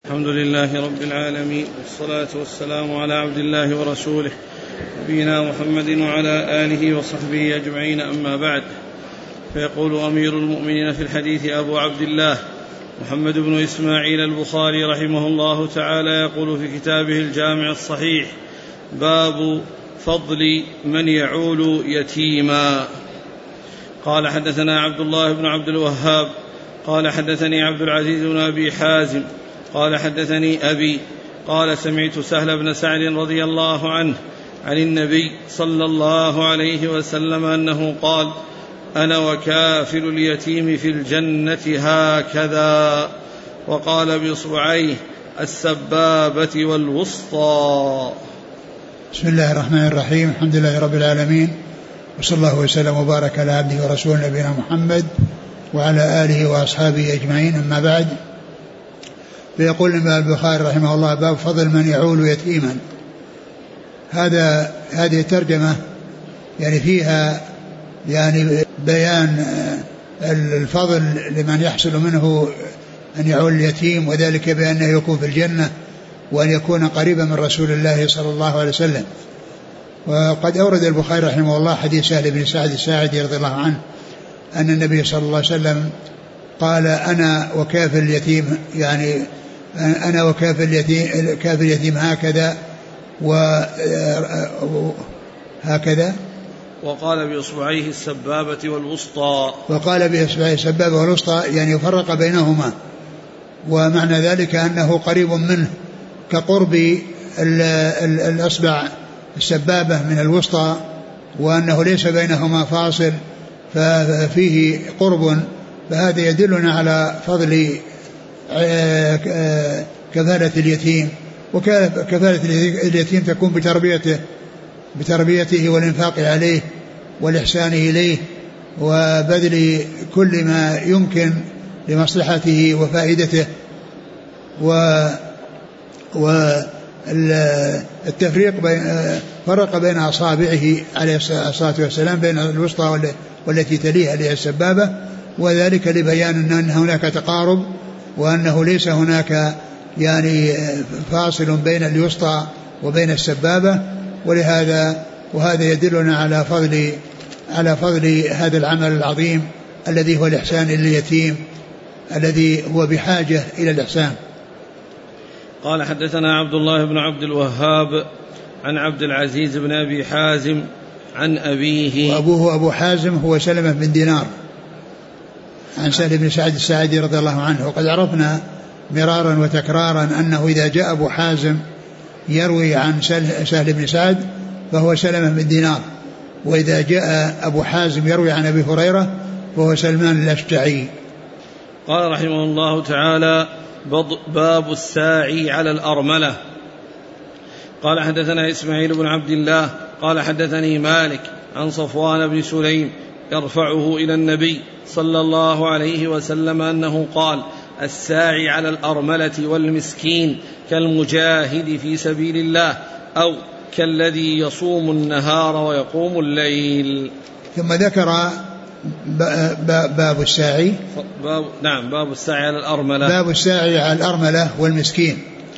الحمد لله رب العالمين، والصلاة والسلام على عبد الله ورسوله نبينا محمد وعلى آله وصحبه أجمعين، أما بعد. فيقول أمير المؤمنين في الحديث أبو عبد الله محمد بن إسماعيل البخاري رحمه الله تعالى، يقول في كتابه الجامع الصحيح: باب فضل من يعول يتيما. قال حدثنا عبد الله بن عبد الوهاب قال حدثني عبد العزيز بن أبي حازم قال حدثني أبي قال سمعت سهل بن سعد رضي الله عنه عن النبي صلى الله عليه وسلم أنه قال: أنا وكافل اليتيم في الجنة هكذا، وقال بإصبعيه السبابة والوسطى. بسم الله الرحمن الرحيم. الحمد لله رب العالمين، وصلى الله وسلم وبارك على عبده ورسوله نبينا محمد وعلى آله وأصحابه أجمعين، أما بعد. فيقول الإمام البخاري رحمه الله: باب فضل من يعول يتيما. هذه الترجمة يعني فيها يعني بيان الفضل لمن يحصل منه أن يعول اليتيم، وذلك بأنه يكون في الجنة وأن يكون قريبا من رسول الله صلى الله عليه وسلم. وقد أورد البخاري رحمه الله حديث سهل بن سعد الساعدي رضي الله عنه أن النبي صلى الله عليه وسلم قال: أنا وكافل اليتيم، يعني أنا وكافل اليتيم هكذا وهكذا، وقال بإصبعيه السبابة والوسطى، وقال بإصبعيه السبابة والوسطى، يعني يفرق بينهما، ومعنى ذلك أنه قريب منه كقرب الأصبع السبابة من الوسطى، وأنه ليس بينهما فاصل، ففيه قرب. فهذا يدلنا على فضل كفالة اليتيم. وكفالة اليتيم تكون بتربيته والإنفاق عليه والإحسان إليه وبذل كل ما يمكن لمصلحته وفائدته، والتفريق فرق بين أصابعه عليه الصلاة والسلام بين الوسطى والتي تليها اللي هي السبابة، وذلك لبيان أن هناك تقارب، وأنه ليس هناك يعني فاصل بين الوسطى وبين السبابة. وهذا يدلنا على فضل هذا العمل العظيم الذي هو الإحسان لليتيم الذي هو بحاجة إلى الإحسان. قال حدثنا عبد الله بن عبد الوهاب عن عبد العزيز بن أبي حازم عن أبيه، وأبوه أبو حازم هو سلمة بن دينار عن سهل بن سعد الساعدي رضي الله عنه. وقد عرفنا مرارا وتكرارا أنه إذا جاء أبو حازم يروي عن سهل بن سعد فهو سلمة بن دينار، وإذا جاء أبو حازم يروي عن أبي هريرة فهو سلمان الأشجعي. قال رحمه الله تعالى: باب الساعي على الأرملة. قال حدثنا إسماعيل بن عبد الله قال حدثني مالك عن صفوان بن سليم يرفعه إلى النبي صلى الله عليه وسلم أنه قال: الساعي على الأرملة والمسكين كالمجاهد في سبيل الله، أو كالذي يصوم النهار ويقوم الليل. ثم ذكر باب الساعي، باب الساعي على الأرملة، باب الساعي على الأرملة والمسكين.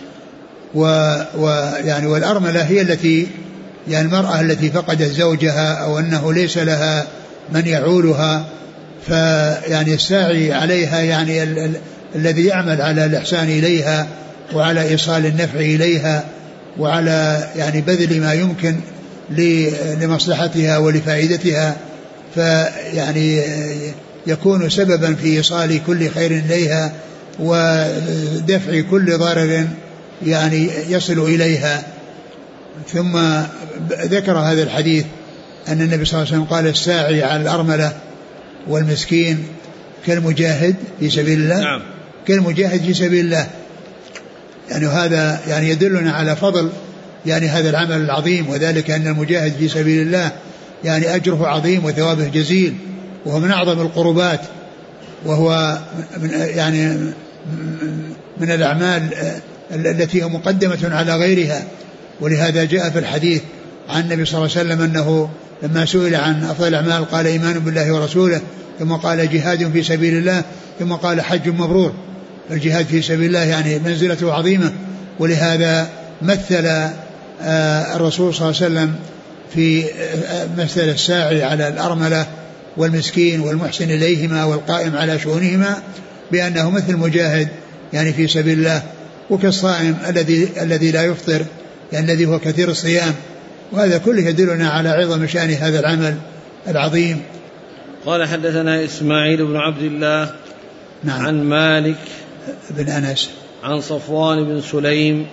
ويعني والأرملة هي التي يعني المرأة التي فقدت زوجها أو أنه ليس لها من يعولها، فيعني الساعي عليها يعني الذي يعمل على الإحسان إليها وعلى إيصال النفع إليها وعلى يعني بذل ما يمكن لمصلحتها ولفائدتها، فيعني يكون سببا في إيصال كل خير إليها ودفع كل ضرر يعني يصل إليها. ثم ذكر هذا الحديث أن النبي صلى الله عليه وسلم قال: الساعي على الأرملة والمسكين كالمجاهد في سبيل الله. نعم. كالمجاهد في سبيل الله، يعني هذا يعني يدلنا على فضل يعني هذا العمل العظيم، وذلك أن المجاهد في سبيل الله يعني أجره عظيم وثوابه جزيل، وهو من أعظم القربات، وهو يعني من الأعمال التي هي مقدمة على غيرها. ولهذا جاء في الحديث عن النبي صلى الله عليه وسلم أنه لما سئل عن أفضل الأعمال قال: إيمان بالله ورسوله، ثم قال: جهاد في سبيل الله، ثم قال: حج مبرور. الجهاد في سبيل الله يعني منزلته عظيمة. ولهذا مثل الرسول صلى الله عليه وسلم في مثل الساعي على الأرملة والمسكين والمحسن إليهما والقائم على شؤونهما بأنه مثل مجاهد يعني في سبيل الله، وكالصائم الذي لا يفطر يعني الذي هو كثير الصيام. وهذا كله يدلنا على عظم شأن هذا العمل العظيم. قال حدثنا إسماعيل بن عبد الله نعم. عن مالك بن أنس عن صفوان بن سليم.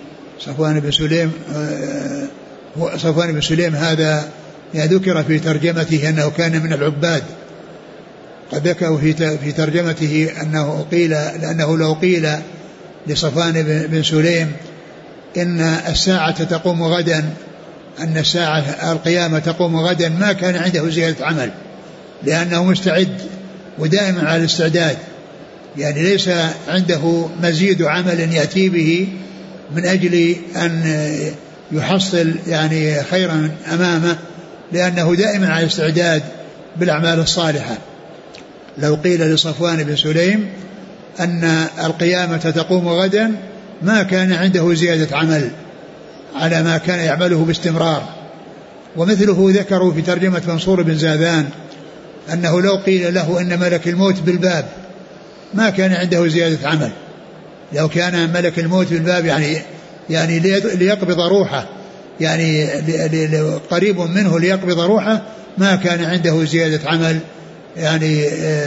صفوان بن سليم هذا ذكر في ترجمته أنه كان من العباد. قد ذكر في ترجمته أنه قيل لأنه لو قيل لصفوان بن سليم إن الساعة تقوم غدا، أن الساعة القيامة تقوم غدا، ما كان عنده زيادة عمل، لأنه مستعد ودائما على الاستعداد، يعني ليس عنده مزيد عمل يأتي به من أجل أن يحصل يعني خيرا أمامه، لأنه دائما على الاستعداد بالأعمال الصالحة. لو قيل لصفوان بن سليم أن القيامة تقوم غدا ما كان عنده زيادة عمل على ما كان يعمله باستمرار. ومثله ذكروا في ترجمة منصور بن زاذان أنه لو قيل له أن ملك الموت بالباب ما كان عنده زيادة عمل. لو كان ملك الموت بالباب يعني ليقبض روحه، يعني قريب منه ليقبض روحه، ما كان عنده زيادة عمل يعني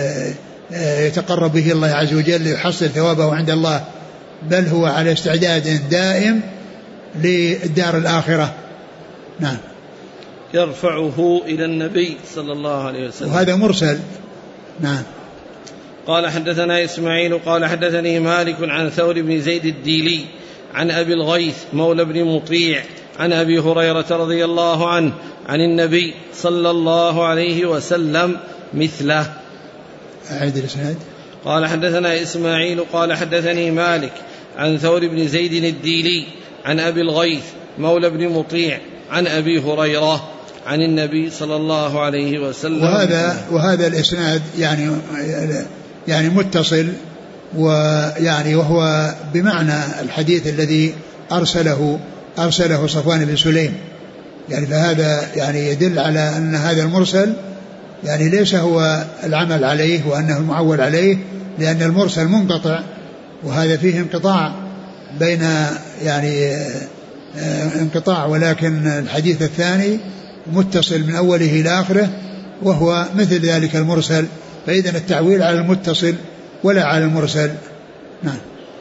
يتقرب به الله عز وجل ليحصل ثوابه عند الله، بل هو على استعداد دائم للدار الآخرة. نعم. يرفعه إلى النبي صلى الله عليه وسلم، وهذا مرسل. نعم. قال حدثنا إسماعيل قال حدثني مالك عن ثور بن زيد الديلي عن أبي الغيث مولى بن مطيع عن أبي هريرة رضي الله عنه عن النبي صلى الله عليه وسلم مثله. أعيد الإسناد. قال حدثنا إسماعيل قال حدثني مالك عن ثور بن زيد الديلي عن أبي الغيث مولى بن مطيع عن أبي هريرة عن النبي صلى الله عليه وسلم. وهذا الإسناد يعني متصل، ويعني وهو بمعنى الحديث الذي أرسله صفوان بن سليم، يعني فهذا يعني يدل على أن هذا المرسل يعني ليس هو العمل عليه وأنه المعول عليه، لأن المرسل منقطع، وهذا فيه انقطاع بين يعني انقطاع، ولكن الحديث الثاني متصل من أوله إلى آخره وهو مثل ذلك المرسل، فإذن التعويل على المتصل ولا على المرسل. نعم.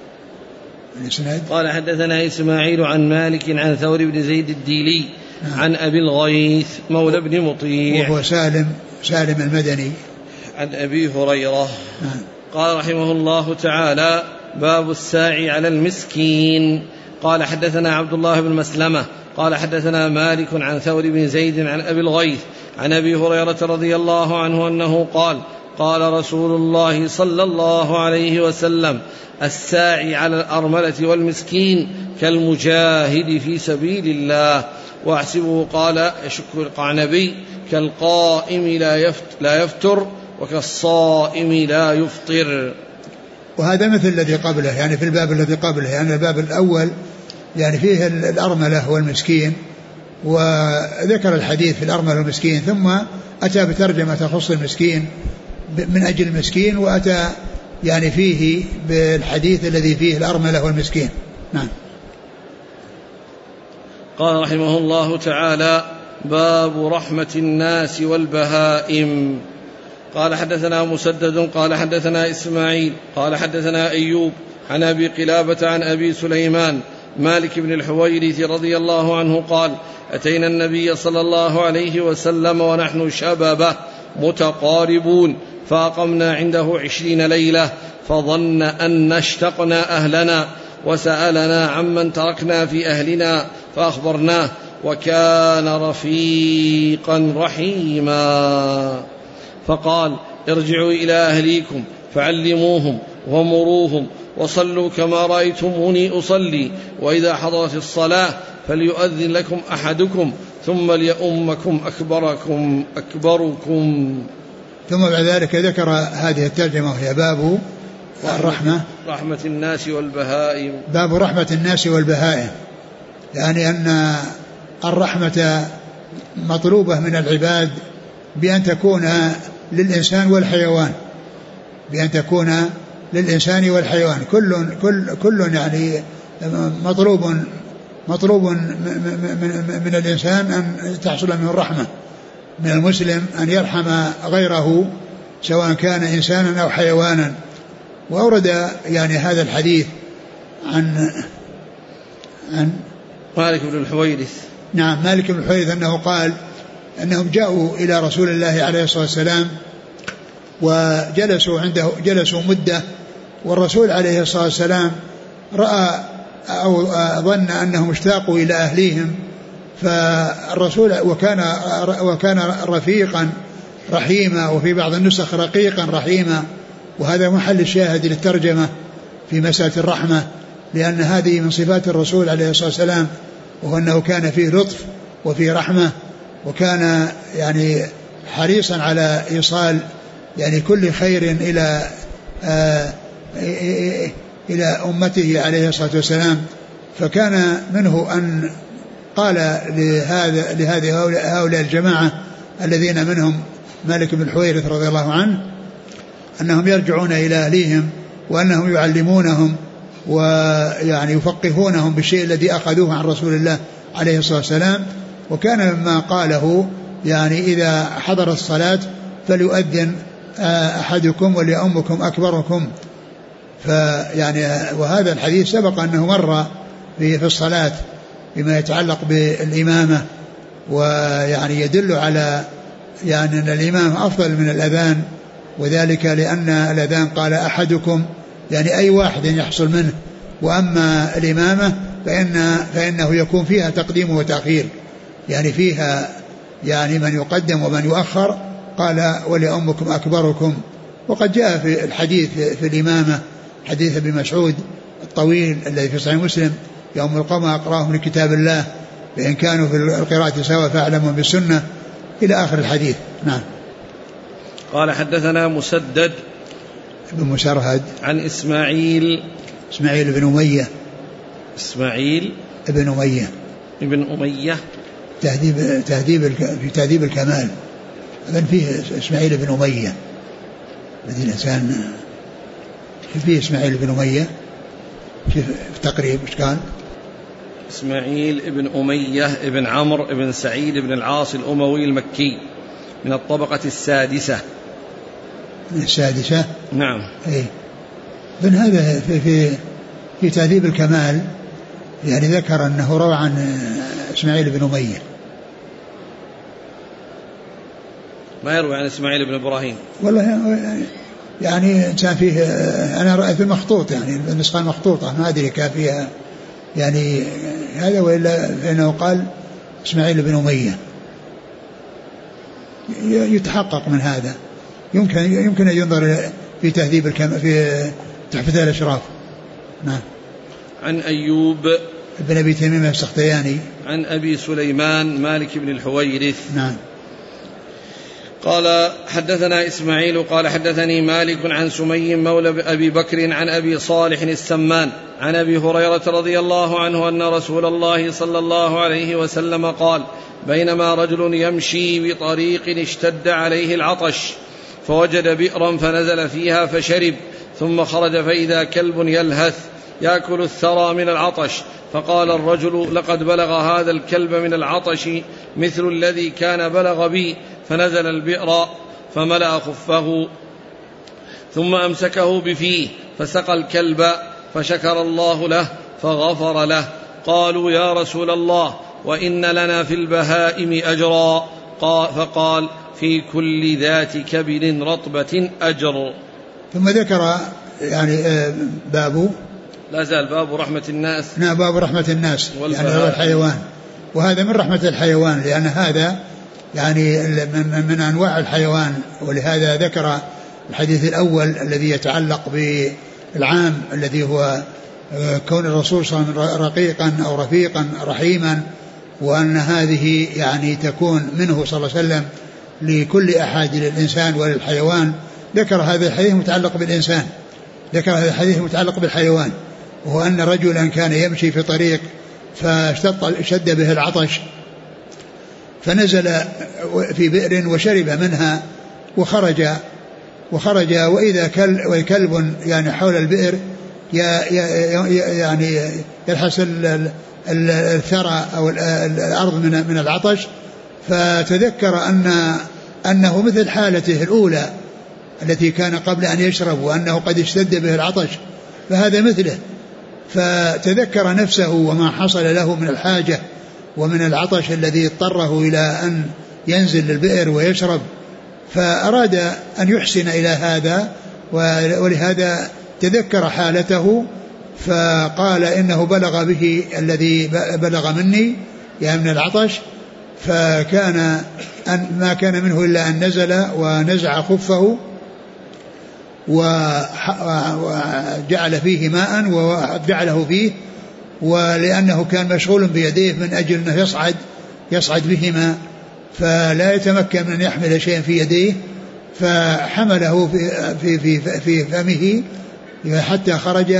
قال حدثنا إسماعيل عن مالك عن ثور بن زيد الديلي عن أبي الغيث مولى بن مطيع وهو سالم المدني عن أبي هريرة. قال رحمه الله تعالى: باب الساعي على المسكين. قال حدثنا عبد الله بن مسلمة قال حدثنا مالك عن ثور بن زيد عن أبي الغيث عن أبي هريرة رضي الله عنه أنه قال: قال رسول الله صلى الله عليه وسلم: الساعي على الأرملة والمسكين كالمجاهد في سبيل الله. وأحسبه قال يشك القعنبي: كالقائم لا يفتر وكالصائم لا يفطر. وهذا مثل الذي قبله، يعني في الباب الذي قبله، يعني الباب الأول يعني فيه الأرملة والمسكين، وذكر الحديث في الأرملة والمسكين، ثم أتى بترجمة تخص المسكين من أجل المسكين، وأتى يعني فيه بالحديث الذي فيه الأرملة والمسكين. نعم. قال رحمه الله تعالى: باب رحمة الناس والبهائم. قال حدثنا مسدد قال حدثنا إسماعيل قال حدثنا أيوب عن أبي قلابة عن أبي سليمان مالك بن الحويرث رضي الله عنه قال: أتينا النبي صلى الله عليه وسلم ونحن شبابة متقاربون، فأقمنا عنده 20 ليلة، فظن أن اشتقنا أهلنا، وسألنا عمن تركنا في أهلنا فأخبرناه، وكان رفيقا رحيما، فقال: ارجعوا إلى أهليكم فعلموهم ومروهم وصلوا كما رأيتموني أصلي، وإذا حضرت الصلاة فليؤذن لكم أحدكم ثم ليؤمكم أكبركم. ثم بعد ذلك ذكر هذه الترجمة وهي باب والرحمة رحمة الناس والبهائم. باب رحمة الناس والبهائم، يعني أن الرحمة مطلوبة من العباد بأن تكون للإنسان والحيوان، بأن تكون للإنسان والحيوان، كل يعني مطلوب من الإنسان أن تحصل منه الرحمة، من المسلم أن يرحم غيره سواء كان إنسانا أو حيوانا. وأورد يعني هذا الحديث عن مالك بن الحويرث. نعم، مالك بن الحويرث أنه قال أنهم جاءوا إلى رسول الله عليه الصلاة والسلام وجلسوا عنده، جلسوا مدة، والرسول عليه الصلاة والسلام رأى أو ظن أنهم اشتاقوا إلى أهليهم، فالرسول وكان رفيقا رحيما، وفي بعض النسخ رقيقا رحيما، وهذا محل الشاهد للترجمة في مسألة الرحمة، لأن هذه من صفات الرسول عليه الصلاة والسلام، وهو أنه كان فيه لطف وفيه رحمة، وكان يعني حريصا على إيصال يعني كل خير إلى أمته عليه الصلاة والسلام. فكان منه أن قال هؤلاء الجماعة الذين منهم مالك بن الحويرث رضي الله عنه أنهم يرجعون إلى أهليهم، وأنهم يعلمونهم ويعني يفقهونهم بالشيء الذي أخذوه عن رسول الله عليه الصلاة والسلام. وكان مما قاله يعني إذا حضر الصلاة فليؤذن أحدكم وليؤمكم أكبركم. فيعني وهذا الحديث سبق أنه مر في الصلاة بما يتعلق بالإمامة، ويعني يدل على يعني أن الإمام أفضل من الأذان، وذلك لأن الأذان قال أحدكم يعني أي واحد يحصل منه، وأما الإمامة فإنه يكون فيها تقديم وتأخير، يعني فيها يعني من يقدم ومن يؤخر. قال ولأمكم أكبركم. وقد جاء في الحديث في الإمامة حديث ابن مسعود الطويل الذي في صحيح مسلم: يوم القوم أقراهم لكتاب الله فإن كانوا في القراءة سواء فأعلمهم بالسنة، إلى آخر الحديث. نعم. قال حدثنا مسدد بن مسرهد عن إسماعيل بن أمية ابن أمية في تهذيب الكمال، أظن فيه إسماعيل بن أمية، الذي الإنسان فيه إسماعيل بن أمية في تقريب. إيش كان؟ إسماعيل بن أمية ابن عمرو ابن سعيد بن العاص الأموي المكي من الطبقة السادسة. نعم. إيه. من هذا في تهذيب الكمال يعني ذكر أنه روى عن إسماعيل بن أمية، ما يروي عن إسماعيل بن إبراهيم. والله يعني إنسان فيه، أنا رأيت المخطوط يعني النسخة المخطوطة ما أدري كان فيها يعني هذا، وإلا فإنه قال إسماعيل بن أمية، يتحقق من هذا. يمكن أن ينظر في تهذيب في تحفة الأشراف. نعم. عن أيوب بن أبي تميم السختياني عن أبي سليمان مالك بن الحويرث. نعم. قال حدثنا إسماعيل قال حدثني مالك عن سمي مولى أبي بكر عن أبي صالح السمان عن أبي هريرة رضي الله عنه أن رسول الله صلى الله عليه وسلم قال: بينما رجل يمشي بطريق اشتد عليه العطش فوجد بئرا فنزل فيها فشرب، ثم خرج فإذا كلب يلهث يأكل الثرى من العطش، فقال الرجل: لقد بلغ هذا الكلب من العطش مثل الذي كان بلغ بي، فنزل البئر فملأ خفه ثم أمسكه بفيه فسقى الكلب فشكر الله له فغفر له. قالوا: يا رسول الله وإن لنا في البهائم أجرا، فقال: في كل ذات كبد رطبة أجر. ثم ذكر يعني باب، لا زال باب رحمة الناس. نعم، باب رحمة الناس يعني هو الحيوان، وهذا من رحمة الحيوان، لأن هذا يعني من أنواع الحيوان. ولهذا ذكر الحديث الأول الذي يتعلق بالعام الذي هو كون الرسول صلى الله عليه وسلم رقيقا أو رفيقا رحيما، وأن هذه يعني تكون منه صلى الله عليه وسلم لكل أحد، للإنسان وللحيوان. ذكر هذا الحديث متعلق بالإنسان، ذكر هذا الحديث المتعلق بالحيوان، وهو أن رجلا كان يمشي في طريق فشد به العطش فنزل في بئر وشرب منها وخرج وإذا كلب يعني حول البئر يعني يلحس الثرى أو الأرض من العطش، فتذكر أنه مثل حالته الأولى التي كان قبل أن يشرب، وأنه قد اشتد به العطش، فهذا مثله. فتذكر نفسه وما حصل له من الحاجة ومن العطش الذي اضطره إلى أن ينزل للبئر ويشرب، فأراد أن يحسن إلى هذا، ولهذا تذكر حالته فقال إنه بلغ به الذي بلغ مني يعني من العطش، فكان ما كان منه إلا أن نزل ونزع خفه وجعل فيه ماء وجعله فيه، ولأنه كان مشغول بيديه من أجل أنه يصعد بهما فلا يتمكن من أن يحمل شيئا في يديه، فحمله في فمه حتى خرج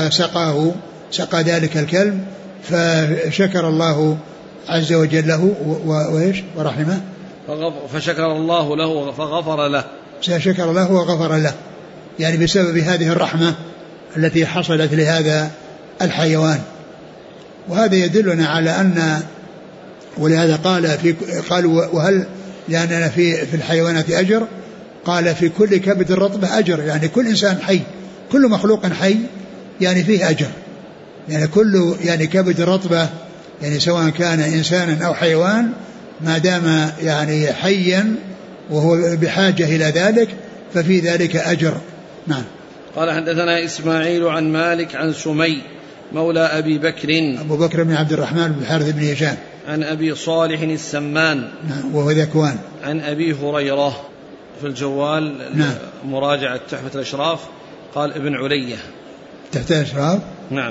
سقى ذلك الكلب، فشكر الله عز وجل له ورحمه، فشكر الله له فغفر له، شكر له وغفر له، يعني بسبب هذه الرحمة التي حصلت لهذا الحيوان. وهذا يدلنا على أن، ولهذا قال وهل لأننا في الحيوانات أجر، قال في كل كبد رطبة أجر، يعني كل إنسان حي، كل مخلوق حي يعني فيه أجر، يعني كل يعني كبد رطبة يعني سواء كان إنسانا أو حيوان ما دام يعني حيا وهو بحاجة إلى ذلك ففي ذلك أجر. نعم. قال حدثنا إسماعيل عن مالك عن سمي مولى أبي بكر أبو بكر بن عبد الرحمن بن الحارث بن هشام عن أبي صالح السمان نعم وهو ذكوان عن أبي هريرة في الجوال نعم. مراجعة تحفة الأشراف قال ابن علية تحت الأشراف نعم.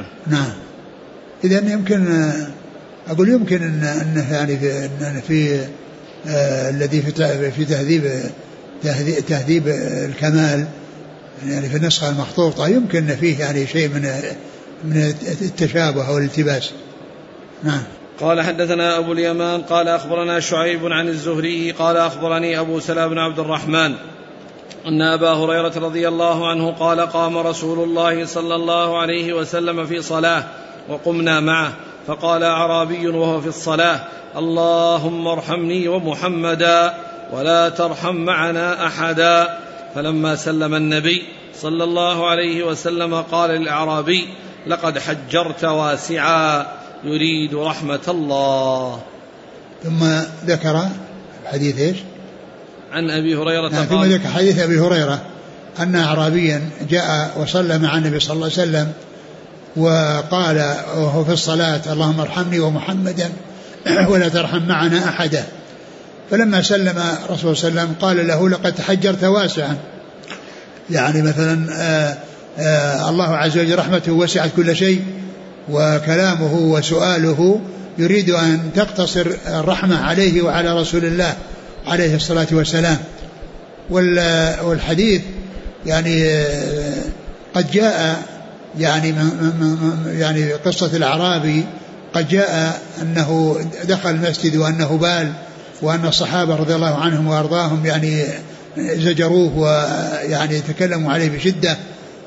إذن يمكن أقول يمكن أنه يعني في الذي في تهذيب الكمال يعني في النسخة المخطوطة يمكن فيه يعني شيء من التشابه أو الالتباس. نعم. قال حدثنا أبو اليمان قال أخبرنا شعيب عن الزهري قال أخبرني أبو سلمة بن عبد الرحمن أن أبا هريرة رضي الله عنه قال قام رسول الله صلى الله عليه وسلم في صلاة وقمنا معه، فقال أعرابي وهو في الصلاة: اللهم ارحمني ومحمدا ولا ترحم معنا أحدا. فلما سلم النبي صلى الله عليه وسلم قال للأعرابي: لقد حجرت واسعا يريد رحمة الله. ثم ذكر الحديث إيش؟ عن أبي هريرة ثم ذكر حديث أبي هريرة أن أعرابيا جاء وصلى مع النبي صلى الله عليه وسلم وقال وهو في الصلاة: اللهم ارحمني ومحمدا ولا ترحم معنا أحدا. فلما سلم رسول صلى الله عليه وسلم قال له: لقد تحجرت واسعا، يعني مثلا الله عز وجل رحمته وسعت كل شيء، وكلامه وسؤاله يريد أن تقتصر الرحمة عليه وعلى رسول الله عليه الصلاة والسلام. والحديث يعني قد جاء يعني قصة الأعرابي قد جاء أنه دخل المسجد وأنه بال، وأن الصحابة رضي الله عنهم وأرضاهم يعني زجروه ويعني تكلموا عليه بشدة،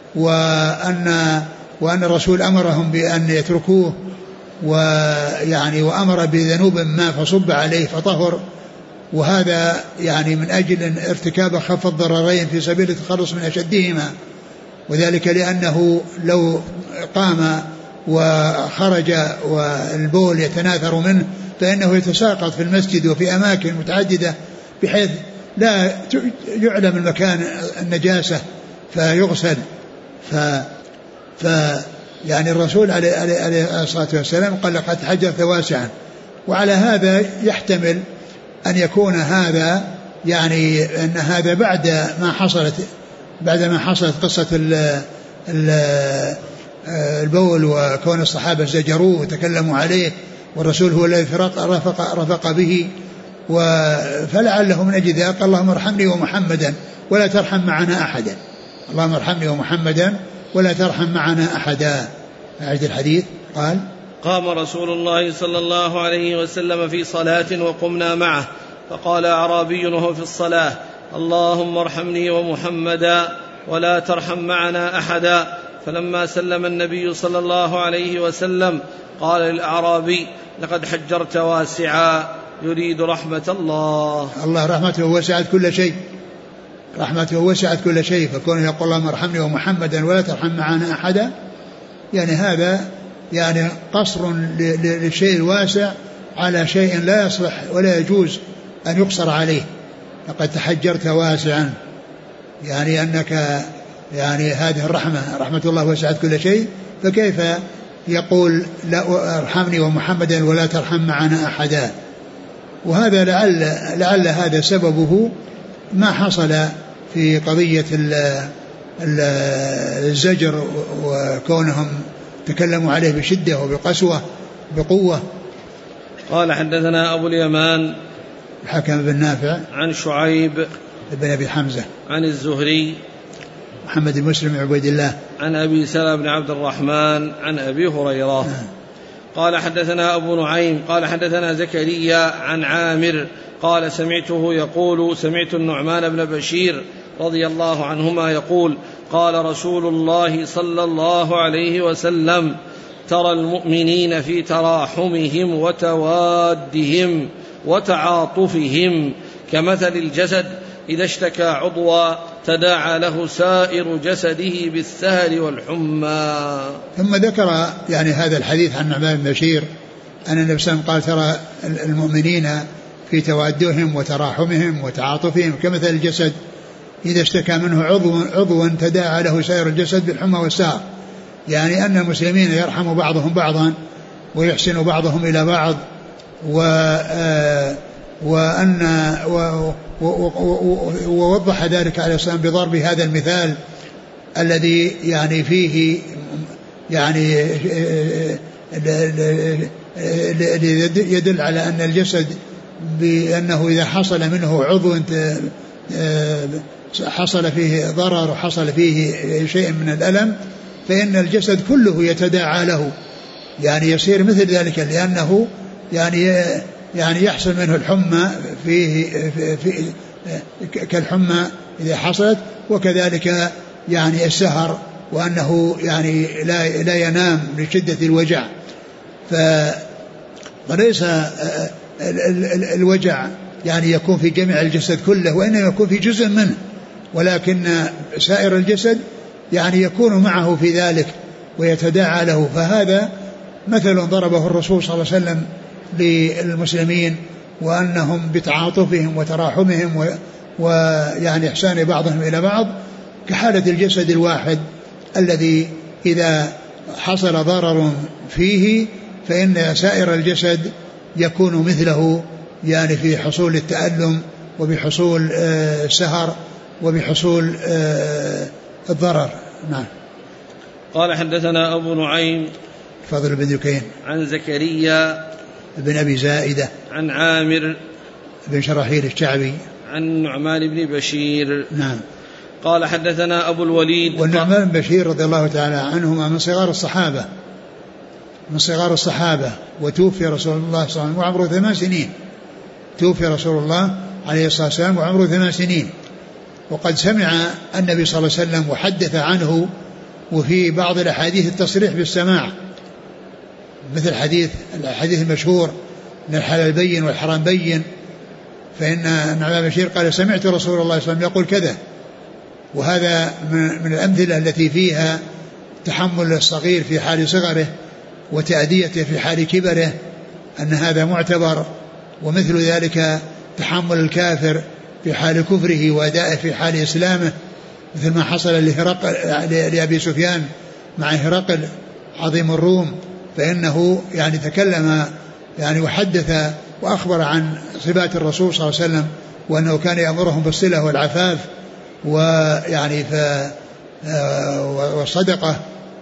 وأن الرسول أمرهم بأن يتركوه، ويعني وأمر بذنوب ما فصب عليه فطهر، وهذا يعني من أجل ارتكاب أخف الضررين في سبيل التخلص من أشدهما، وذلك لأنه لو قام وخرج والبول يتناثر منه فإنه يتساقط في المسجد وفي أماكن متعددة بحيث لا يعلم المكان النجاسة فيغسل. يعني الرسول عليه الصلاة والسلام قال: لقد حجرت واسعا. وعلى هذا يحتمل أن يكون هذا يعني أن هذا بعد ما حصلت قصة البول، وكون الصحابة زجروه وتكلموا عليه، والرسول هو الذي رفق به، فلعله من أجل ذلك: اللهم ارحمني ومحمدا ولا ترحم معنا أحدا. اللهم ارحمني ومحمدا ولا ترحم معنا أحدا. أعد الحديث. قال: قام رسول الله صلى الله عليه وسلم في صلاة وقمنا معه، فقال أعرابي وهو في الصلاة: اللهم ارحمني ومحمدا ولا ترحم معنا أحدا. فلما سلم النبي صلى الله عليه وسلم قال للأعرابي: لقد حجرت واسعا، يريد رحمة الله. الله رحمته وسعت كل شيء، رحمته وسعت كل شيء، فكونه يقول اللهم ارحمني ومحمدا ولا ترحم معنا أحدا، يعني هذا يعني قصر للشيء الواسع على شيء لا يصلح ولا يجوز أن يقصر عليه. لقد تحجرت واسعا، يعني أنك يعني هذه الرحمة، رحمة الله وسعت كل شيء، فكيف يقول لا ارحمني ومحمدا ولا ترحم معنا أحدا؟ وهذا لعل هذا سببه ما حصل في قضية الزجر، وكونهم تكلموا عليه بشدة وبقسوة بقوة. قال: حدثنا أبو اليمان الحكم بن نافع عن شعيب بن أبي حمزة عن الزهري محمد بن مسلم عبيد الله عن أبي سلمة بن عبد الرحمن عن أبي هريرة. قال: حدثنا أبو نعيم قال: حدثنا زكريا عن عامر قال: سمعته يقول: سمعت النعمان بن بشير رضي الله عنهما يقول: قال رسول الله صلى الله عليه وسلم: ترى المؤمنين في تراحمهم وتوادهم وتعاطفهم كمثل الجسد إذا اشتكى عضوا تداعى له سائر جسده بالسهر والحمى. ثم ذكر يعني هذا الحديث عن النعمان بن بشير أن النبي صلى الله عليه وسلم قال: ترى المؤمنين في توادهم وتراحمهم وتعاطفهم كمثل الجسد إذا اشتكى منه عضو تداعى له سائر الجسد بالحمى والسهر، يعني أن المسلمين يرحم بعضهم بعضا ويحسن بعضهم إلى بعض، ووضح ذلك عليه السلام بضرب هذا المثال الذي يعني فيه يعني يدل على أن الجسد بأنه إذا حصل منه عضو حصل فيه ضرر وحصل فيه شيء من الألم فإن الجسد كله يتداعى له، يعني يصير مثل ذلك، لأنه يعني يحصل منه الحمى في كالحمى إذا حصلت، وكذلك يعني السهر، وأنه يعني لا ينام لشدة الوجع. فليس الوجع يعني يكون في جميع الجسد كله، وإنما يكون في جزء منه، ولكن سائر الجسد يعني يكون معه في ذلك ويتداعى له. فهذا مثل ضربه الرسول صلى الله عليه وسلم للمسلمين، وأنهم بتعاطفهم وتراحمهم ويعني إحسان بعضهم إلى بعض كحالة الجسد الواحد الذي إذا حصل ضرر فيه فإن سائر الجسد يكون مثله، يعني في حصول التألم وبحصول السهر وبحصول الضرر. نعم. قال: حدثنا أبو نعيم فضل بن دكين عن زكريا بن أبي زائدة عن عامر بن شراحيل الشعبي عن النعمان بن بشير. نعم. قال: حدثنا أبو الوليد. والنعمان بن بشير رضي الله تعالى عنهما من صغار الصحابة، وتوفي رسول الله صلى الله عليه وسلم وعمره 8 سنين، توفي رسول الله عليه الصلاة والسلام وعمره 8 سنين، وقد سمع النبي صلى الله عليه وسلم وحدث عنه، وفي بعض الأحاديث التصريح بالسماع، مثل الحديث المشهور من الحلال بين والحرام بين، فإن النعمان بن بشير قال: سمعت رسول الله صلى الله عليه وسلم يقول كذا. وهذا من الأمثلة التي فيها تحمل الصغير في حال صغره وتأديته في حال كبره، أن هذا معتبر. ومثل ذلك تحمل الكافر في حال كفره وأدائه في حال إسلامه، مثل ما حصل لأبي سفيان مع هرقل عظيم الروم، فإنه يعني تكلم يعني وحدث وأخبر عن صفات الرسول صلى الله عليه وسلم، وأنه كان يأمرهم بالصلة والعفاف ويعني والصدقة،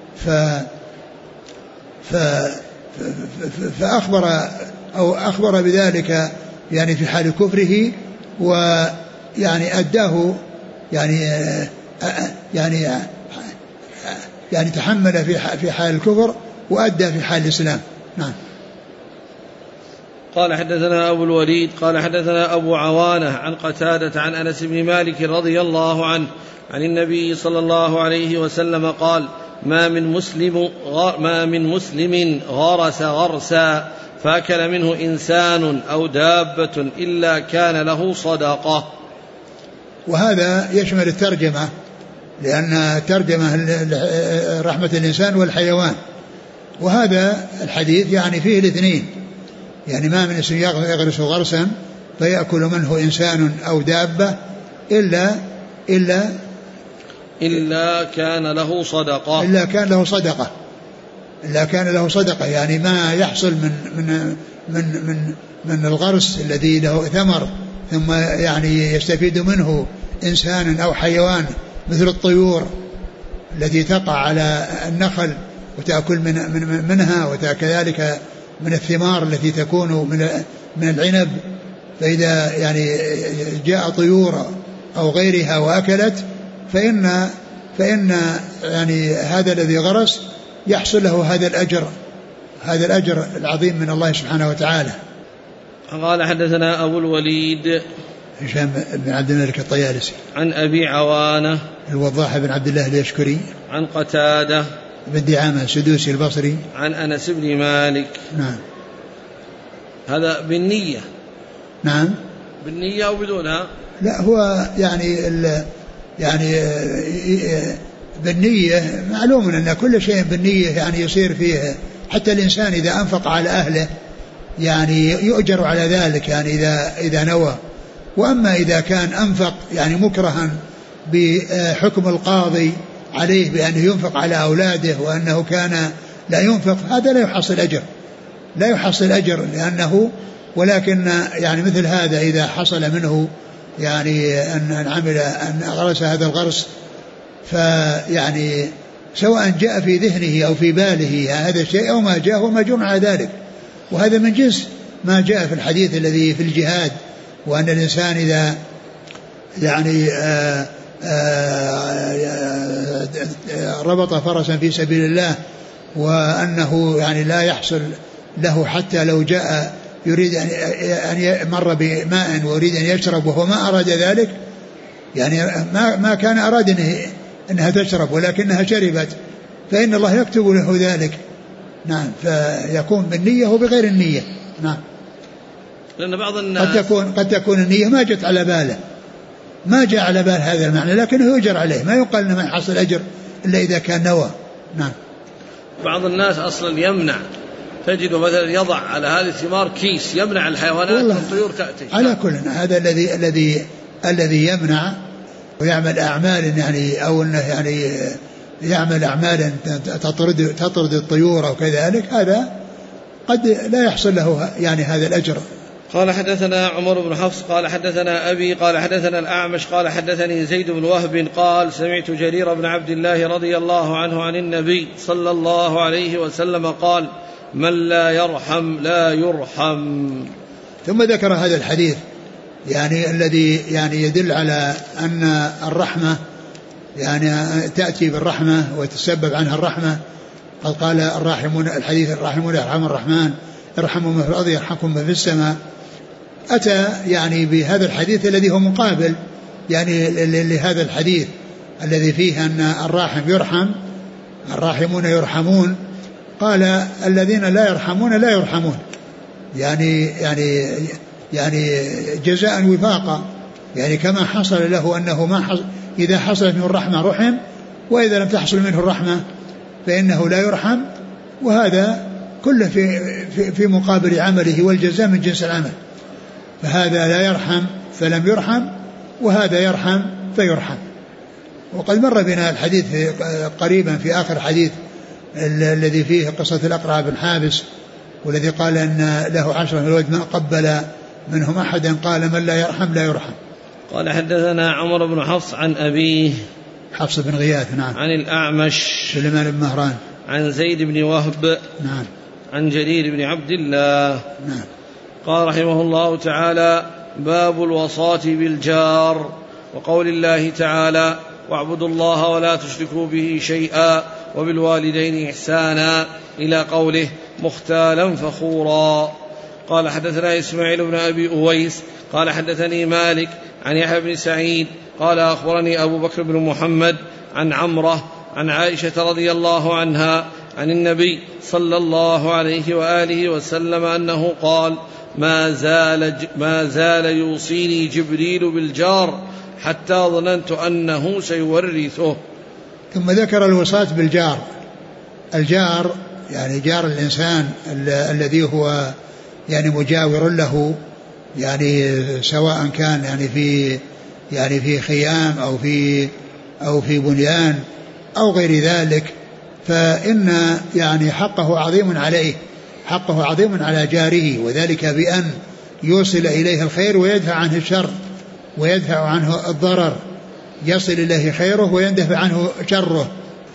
فأخبر بذلك يعني في حال كفره، ويعني أداه يعني يعني تحمل في حال الكفر وأدى في حال الإسلام. نعم. قال حدثنا أبو الوليد قال حدثنا أبو عوانة عن قتادة عن أنس بن مالك رضي الله عنه عن النبي صلى الله عليه وسلم قال: ما من مسلم غرس غرسا فأكل منه إنسان أو دابة إلا كان له صدقة. وهذا يشمل الترجمة، لأن ترجمة رحمة الإنسان والحيوان، وهذا الحديث يعني فيه الاثنين، يعني ما من إنسان يغرس غرسا فيأكل منه إنسان أو دابة إلا كان له صدقة، يعني ما يحصل من الغرس الذي له ثمر ثم يعني يستفيد منه إنسان أو حيوان مثل الطيور التي تقع على النخل وتأكل منها، وكذلك من الثمار التي تكون من العنب، فإذا يعني جاء طيور أو غيرها وأكلت فإن يعني هذا الذي غرس يحصل له هذا الأجر العظيم من الله سبحانه وتعالى. قال حدثنا أبو الوليد هشام بن عبد الملك الطيالسي عن أبي عوانة الوضاح بن عبد الله اليشكري عن قتادة بن دعامة السدوسي البصري عن أنس بن مالك. نعم. هذا بالنية. نعم. بالنية أو بدونها؟ لا، هو يعني بالنية معلوم أن كل شيء بالنية يعني يصير فيه، حتى الإنسان إذا أنفق على أهله يعني يؤجر على ذلك، يعني إذا نوى. وأما إذا كان أنفق يعني مكرها بحكم القاضي عليه بأنه ينفق على أولاده وأنه كان لا ينفق، هذا لا يحصل أجر لأنه، ولكن يعني مثل هذا إذا حصل منه يعني أن غرس هذا الغرس، فيعني سواء جاء في ذهنه أو في باله هذا الشيء أو ما جاء هو مأجور على ذلك. وهذا من جنس ما جاء في الحديث الذي في الجهاد، وأن الإنسان إذا يعني ربط فرسا في سبيل الله وأنه يعني لا يحصل له حتى لو جاء يريد أن مر بماء ويريد أن يشرب وهو ما أراد ذلك، يعني ما كان أراد أنها تشرب ولكنها شربت، فإن الله يكتب له ذلك. نعم. فيكون بالنية وبغير النية. نعم. لأن بعض الناس قد تكون النية ما جت على باله، ما جاء على بال هذا المعنى، لكنه يجر عليه، ما يقال أنه ما يحصل أجر إلا إذا كان نوى. نعم. بعض الناس أصلا يمنع، تجد مثلا يضع على هذه الثمار كيس يمنع الحيوانات والطيور تأتي. على كل هذا الذي يمنع ويعمل أعمال يعني أو أنه يعني يعمل أعمالا تطرد الطيور أو كذلك، هذا قد لا يحصل له يعني هذا الأجر. قال حدثنا عمر بن حفص قال حدثنا أبي قال حدثنا الأعمش قال حدثني زيد بن وهب قال سمعت جرير بن عبد الله رضي الله عنه عن النبي صلى الله عليه وسلم قال: من لا يرحم لا يرحم. ثم ذكر هذا الحديث يعني الذي يعني يدل على أن الرحمة يعني تأتي بالرحمة وتسبب عنها الرحمة. قال الراحمون، الحديث الراحمون يرحم الرحمن يرحموا من في الأرض يرحمكم من في السماء. أتى يعني بهذا الحديث الذي هو مقابل يعني لهذا الحديث الذي فيه أن الراحم يرحم، الراحمون يرحمون. قال الذين لا يرحمون لا يرحمون، يعني جزاء وفاقا، يعني كما حصل له أنه ما حصل إذا حصلت منه الرحمة رحم، وإذا لم تحصل منه الرحمة فإنه لا يرحم. وهذا كله في مقابل عمله، والجزاء من جنس العمل. فهذا لا يرحم فلم يرحم، وهذا يرحم فيرحم. وقد مر بنا الحديث قريبا في آخر حديث الذي فيه قصة الأقرع بن حابس، والذي قال أن له 10 من الولد ما قبل منهم أحدا، قال من لا يرحم لا يرحم. قال حدثنا عمر بن حفص عن أبيه حفص بن غياث. نعم. عن الأعمش سليمان بن مهران عن زيد بن وهب. نعم. عن جرير بن عبد الله. نعم. قال رحمه الله تعالى: باب الوصاة بالجار. وقول الله تعالى: واعبدوا الله ولا تشركوا به شيئا وبالوالدين إحسانا إلى قوله مختالا فخورا. قال حدثنا إسماعيل بن أبي أويس قال حدثني مالك عن يحيى بن سعيد قال أخبرني أبو بكر بن محمد عن عمرة عن عائشة رضي الله عنها عن النبي صلى الله عليه وآله وسلم أنه قال ما زال يوصيني جبريل بالجار حتى ظننت أنه سيورثه. ثم ذكر الوصاة بالجار. الجار يعني جار الإنسان الذي هو يعني مجاور له، يعني سواء كان يعني في خيام أو في بنيان أو غير ذلك، فإن يعني حقه عظيم على جاره، وذلك بأن يوصل إليه الخير ويدفع عنه الشر ويدفع عنه الضرر، يصل إليه خيره ويندفع عنه شره.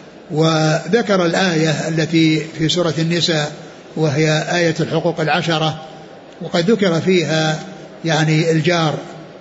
وذكر الآية التي في سورة النساء وهي آية الحقوق العشرة، وقد ذكر فيها يعني الجار،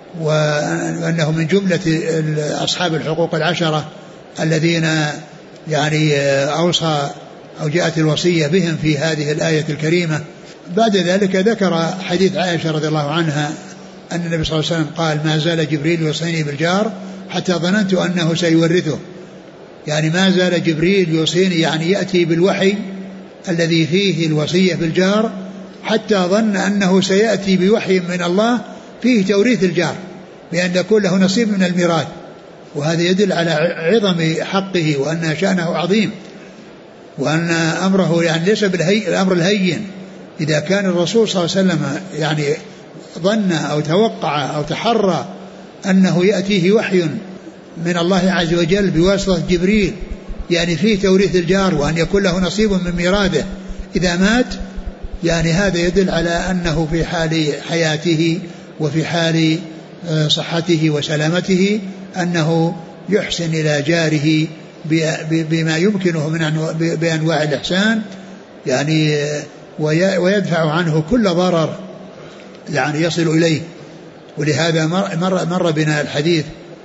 وأنه من جملة أصحاب الحقوق العشرة الذين يعني أوصى أو جاءت الوصية بهم في هذه الآية الكريمة. بعد ذلك ذكر حديث عائشة رضي الله عنها أن النبي صلى الله عليه وسلم قال ما زال جبريل يوصيني بالجار حتى ظننت أنه سيورثه. يعني ما زال جبريل يوصيني، يعني يأتي بالوحي الذي فيه الوصية بالجار حتى ظن أنه سيأتي بوحي من الله فيه توريث الجار بأن يكون له نصيب من الميراث. وهذا يدل على عظم حقه وأن شأنه عظيم، وأن أمره يعني ليس بالأمر الهين. إذا كان الرسول صلى الله عليه وسلم يعني ظن أو توقع أو تحرى أنه يأتيه وحي من الله عز وجل بواسطة جبريل يعني فيه توريث الجار وأن يكون له نصيب من ميراثه إذا مات، يعني هذا يدل على أنه في حال حياته وفي حال صحته وسلامته أنه يحسن إلى جاره بما يمكنه بأنواع الإحسان، يعني ويدفع عنه كل ضرر يعني يصل إليه. ولهذا مر بنا الحديث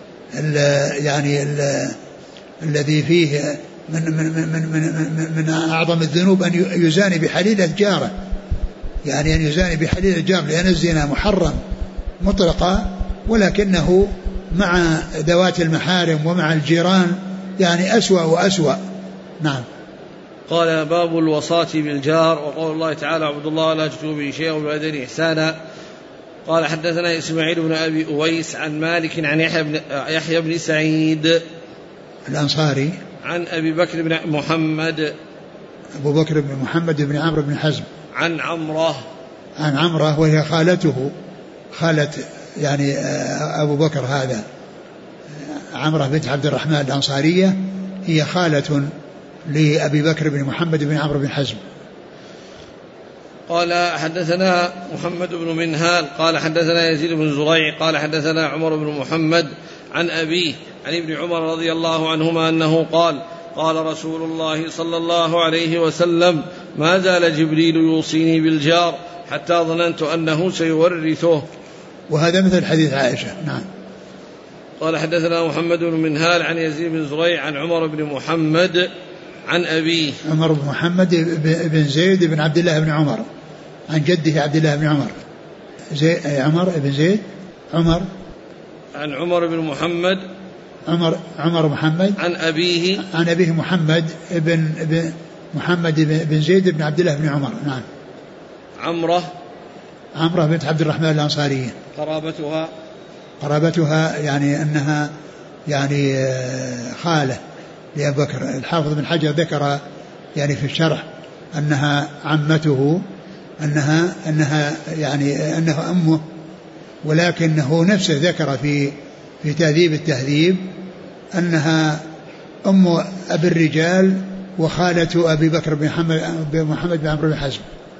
يعني الذي فيه من أعظم الذنوب أن يزاني بحليلة جاره، يعني أن يزاني بحليلة جاره، لأن الزنا محرم مطلقا، ولكنه مع ذوات المحارم ومع الجيران يعني أسوأ وأسوأ. نعم. قال باب الوصاة بالجار. وقول الله تعالى اعبدوا الله ولا تشركوا به شيئا وبالوالدين إحسانا. قال حدثنا إسماعيل بن أبي أويس عن مالك عن يحيى بن سعيد الأنصاري عن أبي بكر بن محمد أبو بكر بن محمد بن عمرو بن حزم عن عمرة وهي خالته، خالة يعني أبو بكر هذا، عمرة بنت عبد الرحمن الأنصارية، هي خالة لأبي بكر بن محمد بن عمرو بن حزم. قال حدثنا محمد بن منهال قال حدثنا يزيد بن زريع قال حدثنا عمر بن محمد عن أبيه عن ابن عمر رضي الله عنهما أنه قال قال رسول الله صلى الله عليه وسلم ما زال جبريل يوصيني بالجار حتى ظننت أنه سيورثه. وهذا مثل حديث عائشة. نعم. قال حدثنا محمد بن منهال عن يزيد بن زريع عن عمر بن محمد عن أبيه عمر بن محمد بن زيد بن عبد الله بن عمر عن جده عبد الله بن عمر، عمر بن زيد عمر عن عمر بن محمد عمر محمد عن أبيه محمد بن محمد بن زيد بن عبد الله بن عمر. نعم. عمرة بنت عبد الرحمن الأنصارية. قرابتها يعني أنها يعني خالة لأبي بكر. الحافظ بن حجر ذكر يعني في الشرح أنها عمته، أنها يعني أنها أمه، ولكنه نفسه ذكر في تهذيب التهذيب أنها أم أبي الرجال وخالة أبي بكر بن محمد بن عمرو بن حزم،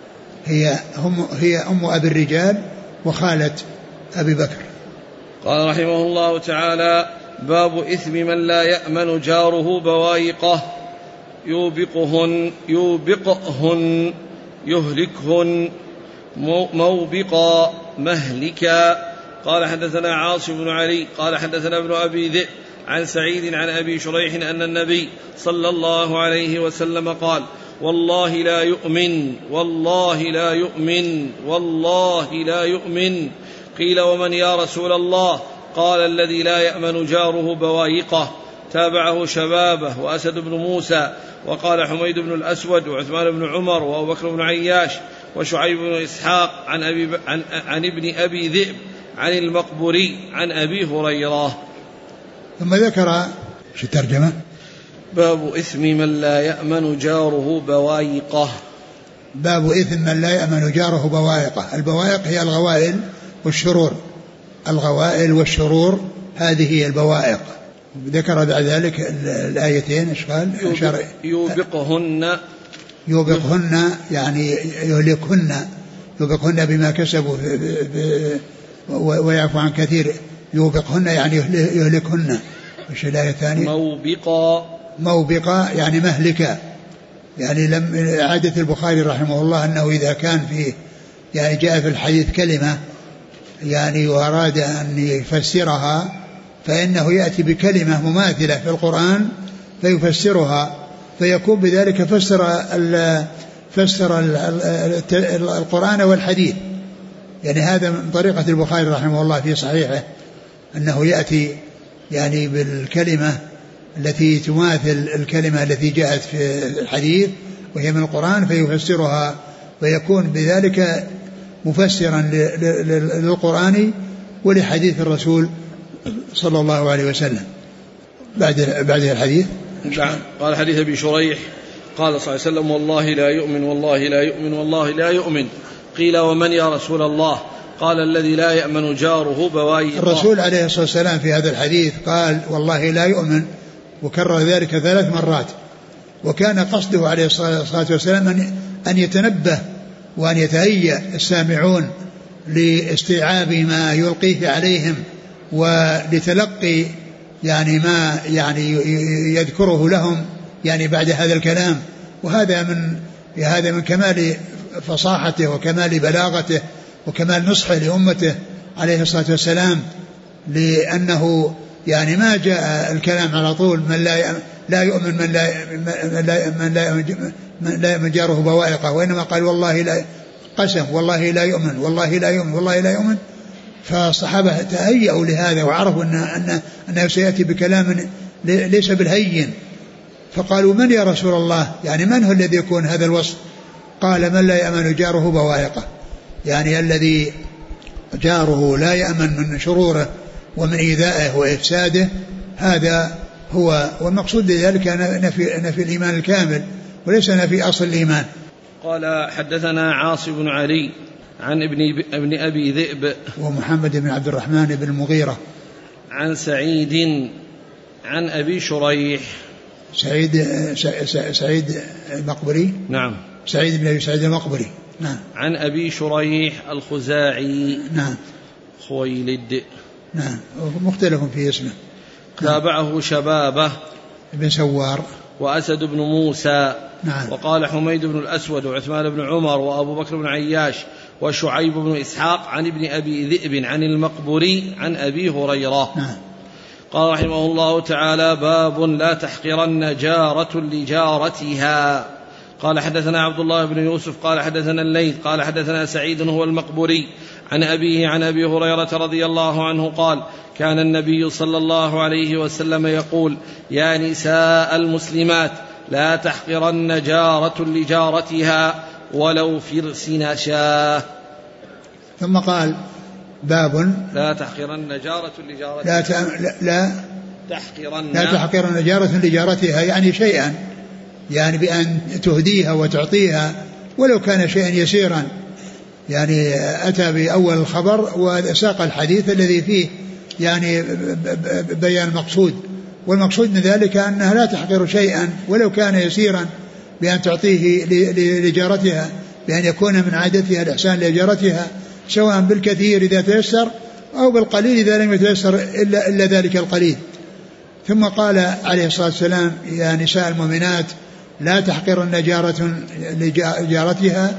هي أم أبي الرجال وخالة أبي بكر. قال رحمه الله تعالى باب إثم من لا يأمن جاره بوايقه يوبقهن يهلكهن موبقا مهلكا. قال حدثنا عاصم بن علي قال حدثنا ابن أبي ذئب عن سعيد عن أبي شريح أن النبي صلى الله عليه وسلم قال: والله لا يؤمن والله لا يؤمن والله لا يؤمن. قيل: ومن يا رسول الله؟ قال: الذي لا يأمن جاره بوايقه. تابعه شبابه وأسد بن موسى، وقال حميد بن الأسود وعثمان بن عمر وأبو بكر بن عياش وشعيب بن إسحاق عن ابن أبي ذئب عن المقبري عن أبي هريرة. ثم ذكر شو الترجمة؟ باب إثم من لا يأمن جاره بوايقه. باب إثم من لا يأمن جاره بوايقه. البوايق هي الغوائل والشرور، الغوائل والشرور هذه هي البوائق. ذكر بعد ذلك الآيتين إيش قال؟ يوبقهن يعني يهلكهن، يوبقهن بما كسبوا ويعفو عن كثير. يوبقهن يعني يهلكهن. وش الآية الثانية؟ موبقة يعني مهلكة. يعني لم عادة البخاري رحمه الله أنه إذا كان فيه يعني جاء في الحديث كلمة يعني وأراد أن يفسرها فإنه يأتي بكلمة مماثلة في القرآن فيفسرها، فيكون بذلك فسر القرآن والحديث. يعني هذا من طريقة البخاري رحمه الله في صحيحه، أنه يأتي يعني بالكلمة التي تماثل الكلمة التي جاءت في الحديث وهي من القرآن فيفسرها، ويكون بذلك مفسرا للقرآن ولحديث الرسول صلى الله عليه وسلم. بعد الحديث قال: حديث أبي شريح قال صلى الله عليه وسلم: والله لا يؤمن والله لا يؤمن والله لا يؤمن. قيل: ومن يا رسول الله؟ قال: الذي لا يأمن جاره بوايقه. الرسول عليه الصلاة والسلام في هذا الحديث قال: والله لا يؤمن، وكرر ذلك 3 مرات. وكان قصده عليه الصلاة والسلام أن يتنبه وأن يتهيأ السامعون لاستيعاب ما يلقيه عليهم ولتلقي يعني ما يعني يذكره لهم يعني بعد هذا الكلام. وهذا من كمال فصاحته وكمال بلاغته وكمال نصحه لأمته عليه الصلاة والسلام، لأنه يعني ما جاء الكلام على طول من لا يؤمن من لا يؤمن جاره بوائقه، وإنما قال والله لا، قسم والله لا يؤمن والله لا يؤمن والله لا يؤمن. فالصحابة تهيأوا لهذا وعرفوا أنه سيأتي بكلام ليس بالهين، فقالوا: من يا رسول الله؟ يعني من هو الذي يكون هذا الوصف؟ قال: من لا يأمن جاره بوائقه، يعني الذي جاره لا يأمن من شروره ومن إيذائه وإفساده، هذا هو. والمقصود بذلك نفي الإيمان الكامل وليس نفي أصل الإيمان. قال: حدثنا عاصم بن علي عن ابن أبي ذئب ومحمد بن عبد الرحمن بن المغيرة عن سعيد عن أبي شريح. سعيد المقبري. نعم. سعيد بن أبي سعيد المقبري. نعم. عن أبي شريح الخزاعي. نعم. خويلد. نعم. مختلف في اسمه. تابعه شبابه بن سوار وأسد بن موسى. نعم. وقال حميد بن الأسود وعثمان بن عمر وأبو بكر بن عياش وشعيب بن إسحاق عن ابن أبي ذئب عن المقبري عن أبي هريرة. نعم. قال رحمه الله تعالى: باب لا تحقرن جارة لجارتها. قال: حدثنا عبد الله بن يوسف قال حدثنا الليث قال حدثنا سعيد هو المقبري عن أبيه عن أبي هريرة رضي الله عنه قال: كان النبي صلى الله عليه وسلم يقول: يا نساء المسلمات لا تحقرن جارة لجارتها ولو فرس نشاه. ثم قال: باب لا تحقرن جارة لجارتها. لا تحقرن جارة لجارتها، يعني شيئا، يعني بأن تهديها وتعطيها ولو كان شيئا يسيرا. يعني أتى بأول الخبر وساق الحديث الذي فيه يعني بيان المقصود، والمقصود من ذلك أنها لا تحقر شيئا ولو كان يسيرا بأن تعطيه لجارتها، بأن يكون من عادتها الإحسان لجارتها، سواء بالكثير إذا تيسر أو بالقليل إذا لم يتيسر إلا ذلك القليل. ثم قال عليه الصلاة والسلام: يا نساء المؤمنات لا تحقرن جارة لجارتها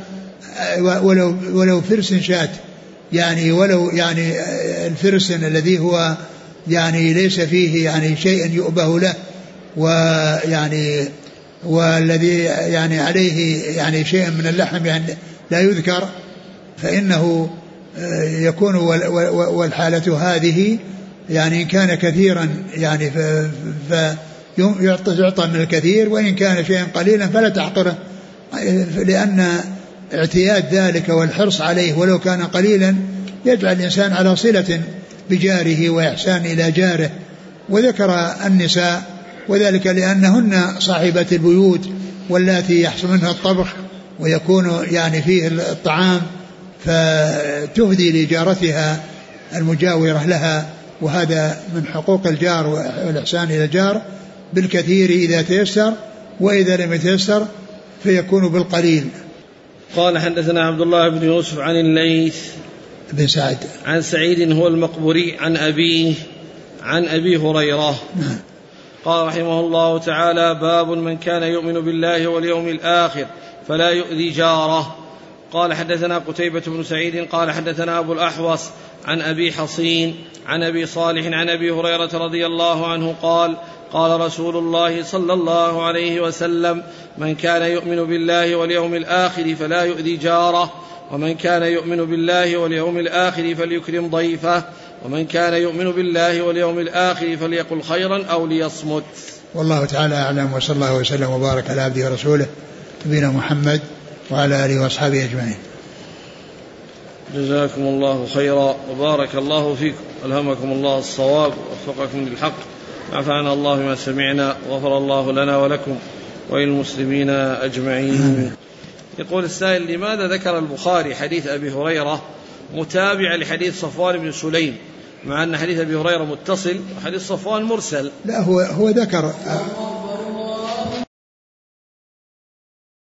ولو فرس شاة، يعني ولو يعني الفرس الذي هو يعني ليس فيه يعني شيء يؤبه له، ويعني والذي يعني عليه يعني شيء من اللحم يعني لا يذكر، فإنه يكون والحالة هذه يعني إن كان كثيرا يعني يعطى من الكثير، وإن كان شيئا قليلا فلا تحقره، لأن اعتياد ذلك والحرص عليه ولو كان قليلا يجعل الإنسان على صلة بجاره وإحسان إلى جاره. وذكر النساء وذلك لأنهن صاحبة البيوت واللاتي يحصل منها الطبخ ويكون يعني فيه الطعام، فتهدي لجارتها المجاورة لها، وهذا من حقوق الجار والإحسان إلى الجار بالكثير إذا تيسر، وإذا لم يتيسر فيكون بالقليل. قال حدثنا عبد الله بن يوسف عن الليث بن سعد عن سعيد هو المقبري عن أبيه عن أبي هريرة. قال رحمه الله تعالى: باب من كان يؤمن بالله واليوم الآخر فلا يؤذي جاره. قال حدثنا قتيبة بن سعيد قال حدثنا أبو الأحوص عن أبي حصين عن أبي صالح عن أبي هريرة رضي الله عنه قال: قال رسول الله صلى الله عليه وسلم: من كان يؤمن بالله واليوم الآخر فلا يؤذي جاره، ومن كان يؤمن بالله واليوم الآخر فليكرم ضيفه، ومن كان يؤمن بالله واليوم الآخر فليقل خيرا أو ليصمت. والله تعالى أعلم، وصلى الله وسلم وبارك على عبده ورسوله نبينا محمد وعلى آله وأصحابه أجمعين. جزاكم الله خيرا وبارك الله فيكم، ألهمكم الله الصواب ووفقكم للحق، نفعنا الله ما سمعنا وغفر الله لنا ولكم وللمسلمين أجمعين. يقول السائل: لماذا ذكر البخاري حديث أبي هريرة متابعا لحديث صفوان بن سليم، مع أن حديث أبي هريرة متصل وحديث صفوان مرسل؟ لا، هو ذكر